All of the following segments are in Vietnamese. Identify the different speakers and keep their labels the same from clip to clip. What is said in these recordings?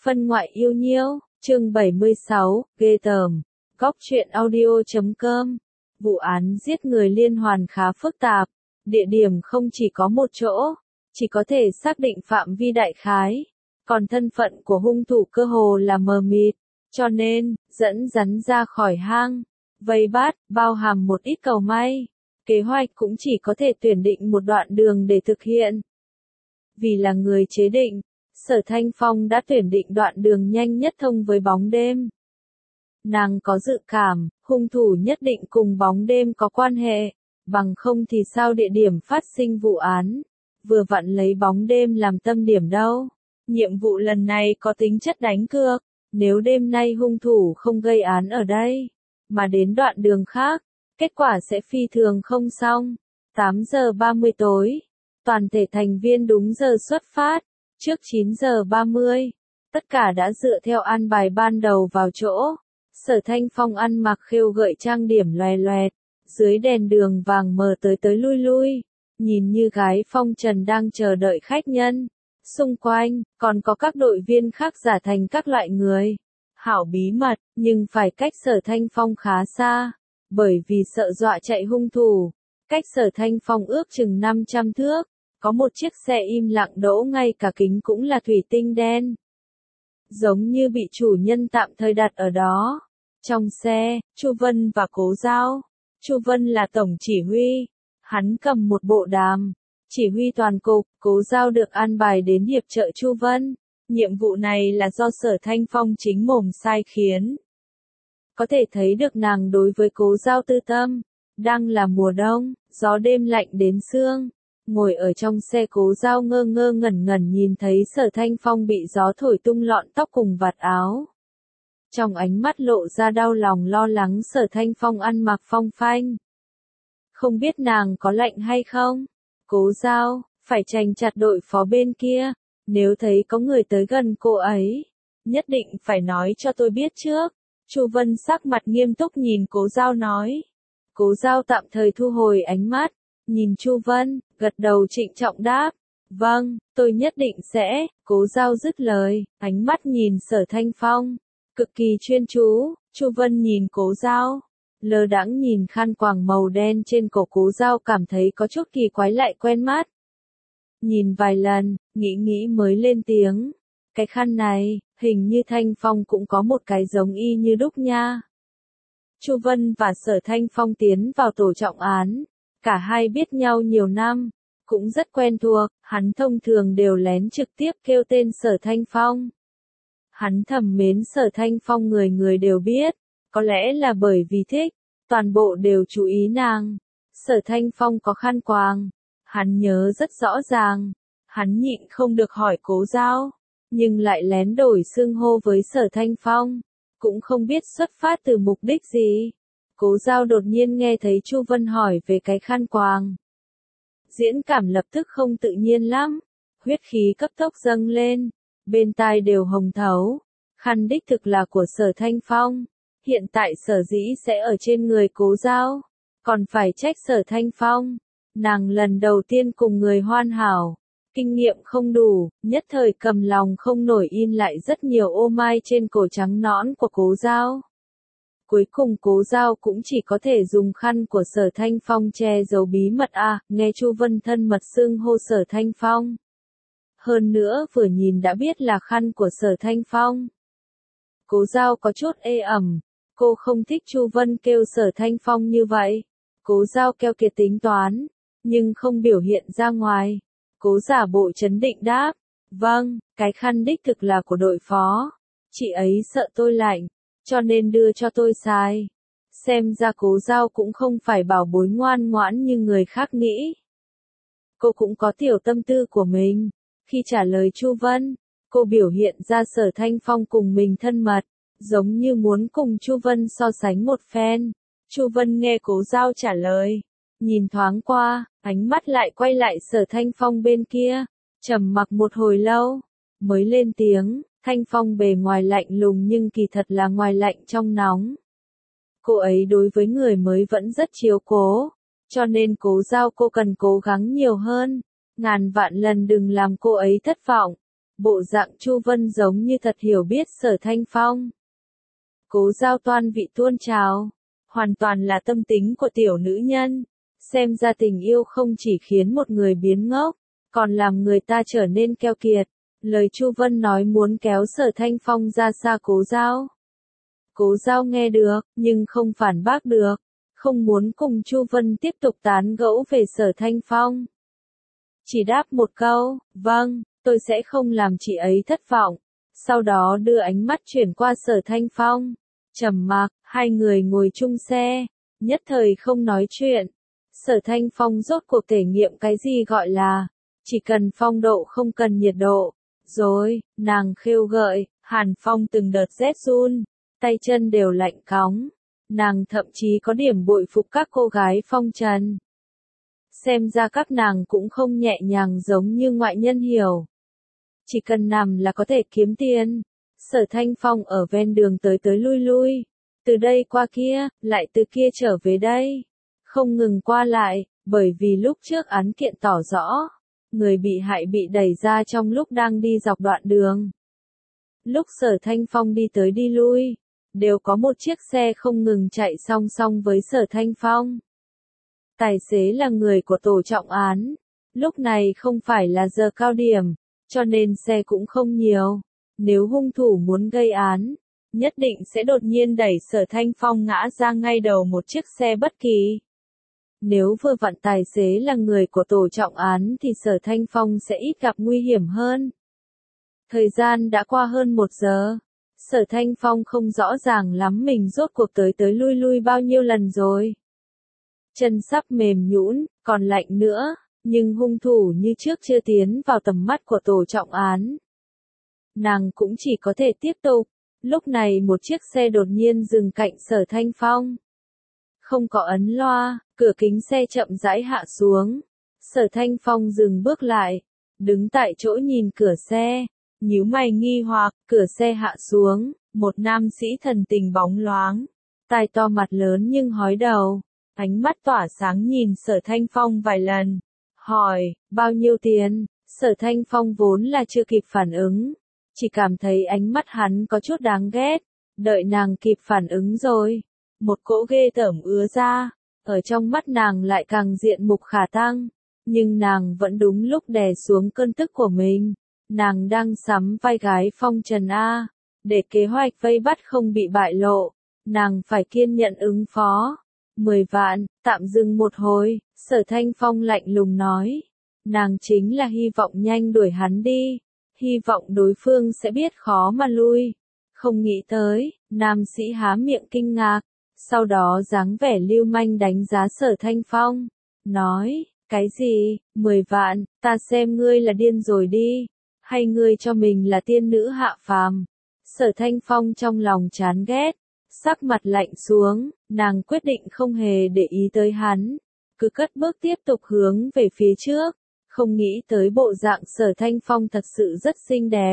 Speaker 1: Phân ngoại yêu nhiêu, chương 76, ghê tởm. Góc truyện audio.com. Vụ án giết người liên hoàn khá phức tạp, địa điểm không chỉ có một chỗ, chỉ có thể xác định phạm vi đại khái, còn thân phận của hung thủ cơ hồ là mờ mịt, cho nên, dẫn rắn ra khỏi hang, vây bắt, bao hàm một ít cầu may. Kế hoạch cũng chỉ có thể tuyển định một đoạn đường để thực hiện. Vì là người chế định, Sở Thanh Phong đã tuyển định đoạn đường nhanh nhất thông với bóng đêm. Nàng có dự cảm, hung thủ nhất định cùng bóng đêm có quan hệ, bằng không thì sao địa điểm phát sinh vụ án, vừa vặn lấy bóng đêm làm tâm điểm đâu. Nhiệm vụ lần này có tính chất đánh cược, nếu đêm nay hung thủ không gây án ở đây, mà đến đoạn đường khác, kết quả sẽ phi thường không xong. 8 giờ 30 tối, toàn thể thành viên đúng giờ xuất phát, trước 9 giờ 30, tất cả đã dựa theo an bài ban đầu vào chỗ. Sở Thanh Phong ăn mặc khêu gợi trang điểm loè loẹt, dưới đèn đường vàng mờ tới lui lui, nhìn như gái phong trần đang chờ đợi khách nhân. Xung quanh, còn có các đội viên khác giả thành các loại người. Hảo bí mật, nhưng phải cách Sở Thanh Phong khá xa, bởi vì sợ dọa chạy hung thủ. Cách Sở Thanh Phong ước chừng 500 thước, có một chiếc xe im lặng đỗ ngay cả kính cũng là thủy tinh đen. Giống như bị chủ nhân tạm thời đặt ở đó. Trong xe, Chu Vân và Cố Giao. Chu Vân là tổng chỉ huy, hắn cầm một bộ đàm, chỉ huy toàn cục. Cố Giao được an bài đến hiệp trợ Chu Vân. Nhiệm vụ này là do Sở Thanh Phong chính mồm sai khiến. Có thể thấy được nàng đối với Cố Giao tư tâm. Đang là mùa đông, gió đêm lạnh đến xương. Ngồi ở trong xe Cố Giao ngơ ngơ ngẩn ngẩn nhìn thấy Sở Thanh Phong bị gió thổi tung lọn tóc cùng vạt áo. Trong ánh mắt lộ ra đau lòng lo lắng Sở Thanh Phong ăn mặc phong phanh. Không biết nàng có lạnh hay không? Cố Giao, phải chành chặt đội phó bên kia. Nếu thấy có người tới gần cô ấy, nhất định phải nói cho tôi biết trước. Chu Vân sắc mặt nghiêm túc nhìn Cố Giao nói. Cố Giao tạm thời thu hồi ánh mắt, nhìn Chu Vân, gật đầu trịnh trọng đáp. Vâng, tôi nhất định sẽ. Cố Giao dứt lời, ánh mắt nhìn Sở Thanh Phong, cực kỳ chuyên chú. Chu Vân nhìn Cố Giao, lơ đãng nhìn khăn quàng màu đen trên cổ Cố Giao cảm thấy có chút kỳ quái lại quen mắt. Nhìn vài lần, nghĩ mới lên tiếng. Cái khăn này, hình như Thanh Phong cũng có một cái giống y như đúc nha. Chu Vân và Sở Thanh Phong tiến vào tổ trọng án. Cả hai biết nhau nhiều năm, cũng rất quen thuộc, hắn thông thường đều lén trực tiếp kêu tên Sở Thanh Phong. Hắn thầm mến Sở Thanh Phong người người đều biết, có lẽ là bởi vì thích, toàn bộ đều chú ý nàng. Sở Thanh Phong có khăn quàng, hắn nhớ rất rõ ràng, hắn nhịn không được hỏi Cố Giao, nhưng lại lén đổi xưng hô với Sở Thanh Phong, cũng không biết xuất phát từ mục đích gì. Cố Giao đột nhiên nghe thấy Chu Vân hỏi về cái khăn quàng. Diễn cảm lập tức không tự nhiên lắm, huyết khí cấp tốc dâng lên, bên tai đều hồng thấu. Khăn đích thực là của Sở Thanh Phong, hiện tại sở dĩ sẽ ở trên người Cố Giao, còn phải trách Sở Thanh Phong. Nàng lần đầu tiên cùng người hoàn hảo, kinh nghiệm không đủ, nhất thời cầm lòng không nổi in lại rất nhiều ô mai trên cổ trắng nõn của Cố Giao. Cuối cùng Cố Giao cũng chỉ có thể dùng khăn của Sở Thanh Phong che giấu bí mật nghe Chu Vân thân mật xưng hô Sở Thanh Phong. Hơn nữa vừa nhìn đã biết là khăn của Sở Thanh Phong. Cố Giao có chút ê ẩm, cô không thích Chu Vân kêu Sở Thanh Phong như vậy. Cố Giao keo kiệt tính toán, nhưng không biểu hiện ra ngoài. Cố giả bộ trấn định đáp, vâng, cái khăn đích thực là của đội phó. Chị ấy sợ tôi lạnh, cho nên đưa cho tôi xài. Xem ra Cố Giao cũng không phải bảo bối ngoan ngoãn như người khác nghĩ. Cô cũng có tiểu tâm tư của mình. Khi trả lời Chu Vân, cô biểu hiện ra Sở Thanh Phong cùng mình thân mật, giống như muốn cùng Chu Vân so sánh một phen. Chu Vân nghe Cố Giao trả lời, nhìn thoáng qua, ánh mắt lại quay lại Sở Thanh Phong bên kia, trầm mặc một hồi lâu, mới lên tiếng. Thanh Phong bề ngoài lạnh lùng nhưng kỳ thật là ngoài lạnh trong nóng. Cô ấy đối với người mới vẫn rất chiếu cố, cho nên Cố Giao cô cần cố gắng nhiều hơn, ngàn vạn lần đừng làm cô ấy thất vọng. Bộ dạng Chu Vân giống như thật hiểu biết Sở Thanh Phong. Cố Giao toan vị tuôn trào, hoàn toàn là tâm tính của tiểu nữ nhân. Xem ra tình yêu không chỉ khiến một người biến ngốc, còn làm người ta trở nên keo kiệt. Lời Chu Vân nói muốn kéo Sở Thanh Phong ra xa Cố Giao. Cố Giao nghe được, nhưng không phản bác được, không muốn cùng Chu Vân tiếp tục tán gẫu về Sở Thanh Phong. Chỉ đáp một câu, vâng, tôi sẽ không làm chị ấy thất vọng. Sau đó đưa ánh mắt chuyển qua Sở Thanh Phong. Trầm mặc, hai người ngồi chung xe, nhất thời không nói chuyện. Sở Thanh Phong rốt cuộc thể nghiệm cái gì gọi là, chỉ cần phong độ không cần nhiệt độ. Rồi, nàng khêu gợi, Hàn Phong từng đợt rét run, tay chân đều lạnh cóng. Nàng thậm chí có điểm bội phục các cô gái phong trần. Xem ra các nàng cũng không nhẹ nhàng giống như ngoại nhân hiểu. Chỉ cần nằm là có thể kiếm tiền. Sở Thanh Phong ở ven đường tới tới lui lui. Từ đây qua kia, lại từ kia trở về đây. Không ngừng qua lại, bởi vì lúc trước án kiện tỏ rõ. Người bị hại bị đẩy ra trong lúc đang đi dọc đoạn đường. Lúc Sở Thanh Phong đi tới đi lui, đều có một chiếc xe không ngừng chạy song song với Sở Thanh Phong. Tài xế là người của tổ trọng án. Lúc này không phải là giờ cao điểm, cho nên xe cũng không nhiều. Nếu hung thủ muốn gây án, nhất định sẽ đột nhiên đẩy Sở Thanh Phong ngã ra ngay đầu một chiếc xe bất kỳ. Nếu vừa vặn tài xế là người của tổ trọng án thì Sở Thanh Phong sẽ ít gặp nguy hiểm hơn. Thời gian đã qua hơn 1 giờ. Sở Thanh Phong không rõ ràng lắm mình rốt cuộc tới tới lui lui bao nhiêu lần rồi. Chân sắp mềm nhũn, còn lạnh nữa, nhưng hung thủ như trước chưa tiến vào tầm mắt của tổ trọng án. Nàng cũng chỉ có thể tiếp tục. Lúc này một chiếc xe đột nhiên dừng cạnh Sở Thanh Phong. Không có ấn loa, cửa kính xe chậm rãi hạ xuống. Sở Thanh Phong dừng bước lại, đứng tại chỗ nhìn cửa xe, nhíu mày nghi hoặc, cửa xe hạ xuống, một nam sĩ thần tình bóng loáng, tai to mặt lớn nhưng hói đầu, ánh mắt tỏa sáng nhìn Sở Thanh Phong vài lần, hỏi, bao nhiêu tiền? Sở Thanh Phong vốn là chưa kịp phản ứng, chỉ cảm thấy ánh mắt hắn có chút đáng ghét, đợi nàng kịp phản ứng rồi, một cỗ ghê tởm ứa ra, ở trong mắt nàng lại càng diện mục khả tăng, nhưng nàng vẫn đúng lúc đè xuống cơn tức của mình. Nàng đang sắm vai gái phong trần A, để kế hoạch vây bắt không bị bại lộ, nàng phải kiên nhẫn ứng phó. 10 vạn, tạm dừng một hồi, Sở Thanh Phong lạnh lùng nói. Nàng chính là hy vọng nhanh đuổi hắn đi, hy vọng đối phương sẽ biết khó mà lui. Không nghĩ tới, nam sĩ há miệng kinh ngạc, sau đó dáng vẻ lưu manh đánh giá Sở Thanh Phong, nói, cái gì, 10 vạn, ta xem ngươi là điên rồi đi. Hay ngươi cho mình là tiên nữ hạ phàm? Sở Thanh Phong trong lòng chán ghét, sắc mặt lạnh xuống, nàng quyết định không hề để ý tới hắn, cứ cất bước tiếp tục hướng về phía trước, không nghĩ tới bộ dạng Sở Thanh Phong thật sự rất xinh đẹp.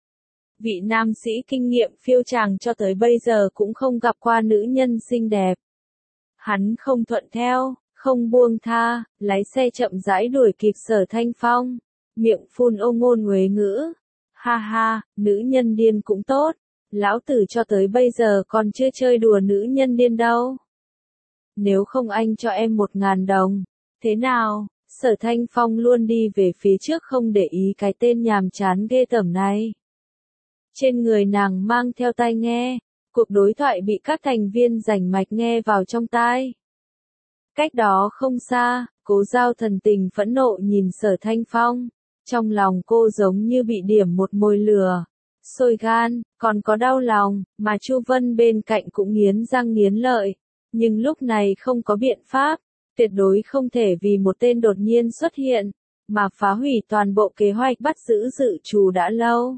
Speaker 1: Vị nam sĩ kinh nghiệm phiêu tràng cho tới bây giờ cũng không gặp qua nữ nhân xinh đẹp. Hắn không thuận theo, không buông tha, lái xe chậm rãi đuổi kịp Sở Thanh Phong. Miệng phun ô ngôn uế ngữ. Ha ha, nữ nhân điên cũng tốt. Lão tử cho tới bây giờ còn chưa chơi đùa nữ nhân điên đâu. Nếu không anh cho em 1.000 đồng. Thế nào? Sở Thanh Phong luôn đi về phía trước không để ý cái tên nhàm chán ghê tởm này. Trên người nàng mang theo tai nghe. Cuộc đối thoại bị các thành viên rành mạch nghe vào trong tai. Cách đó không xa, Cố Giao thần tình phẫn nộ nhìn Sở Thanh Phong. Trong lòng cô giống như bị điểm một mồi lửa, sôi gan, còn có đau lòng, mà Chu Vân bên cạnh cũng nghiến răng nghiến lợi. Nhưng lúc này không có biện pháp, tuyệt đối không thể vì một tên đột nhiên xuất hiện, mà phá hủy toàn bộ kế hoạch bắt giữ dự trù đã lâu.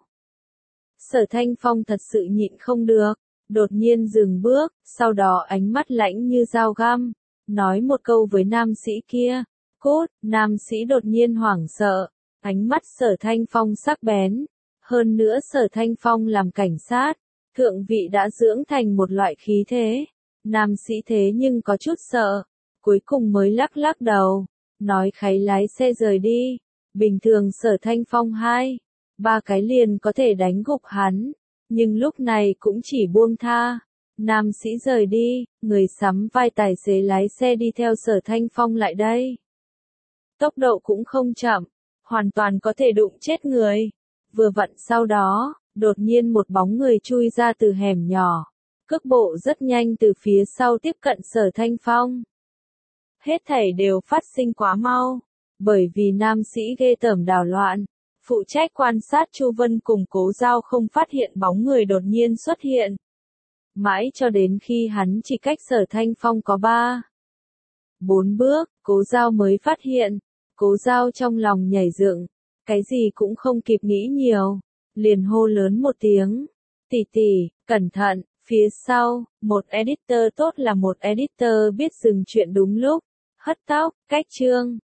Speaker 1: Sở Thanh Phong thật sự nhịn không được, đột nhiên dừng bước, sau đó ánh mắt lãnh như dao găm, nói một câu với nam sĩ kia, cút, nam sĩ đột nhiên hoảng sợ. Ánh mắt Sở Thanh Phong sắc bén. Hơn nữa Sở Thanh Phong làm cảnh sát, thượng vị đã dưỡng thành một loại khí thế. Nam sĩ thế nhưng có chút sợ. Cuối cùng mới lắc lắc đầu. Nói kháy lái xe rời đi. Bình thường Sở Thanh Phong ba cái liền có thể đánh gục hắn, nhưng lúc này cũng chỉ buông tha. Nam sĩ rời đi, người sắm vai tài xế lái xe đi theo Sở Thanh Phong lại đây. Tốc độ cũng không chậm, hoàn toàn có thể đụng chết người. Vừa vặn sau đó, đột nhiên một bóng người chui ra từ hẻm nhỏ, cước bộ rất nhanh từ phía sau tiếp cận Sở Thanh Phong. Hết thảy đều phát sinh quá mau, bởi vì nam sĩ ghê tởm đảo loạn. Phụ trách quan sát Chu Vân cùng Cố Giao không phát hiện bóng người đột nhiên xuất hiện. Mãi cho đến khi hắn chỉ cách Sở Thanh Phong có 4 bước, Cố Giao mới phát hiện. Cố Giao trong lòng nhảy dựng, cái gì cũng không kịp nghĩ nhiều, liền hô lớn một tiếng. Tỷ tỷ, cẩn thận, phía sau, một editor tốt là một editor biết dừng chuyện đúng lúc. Hất tóc, cách chương.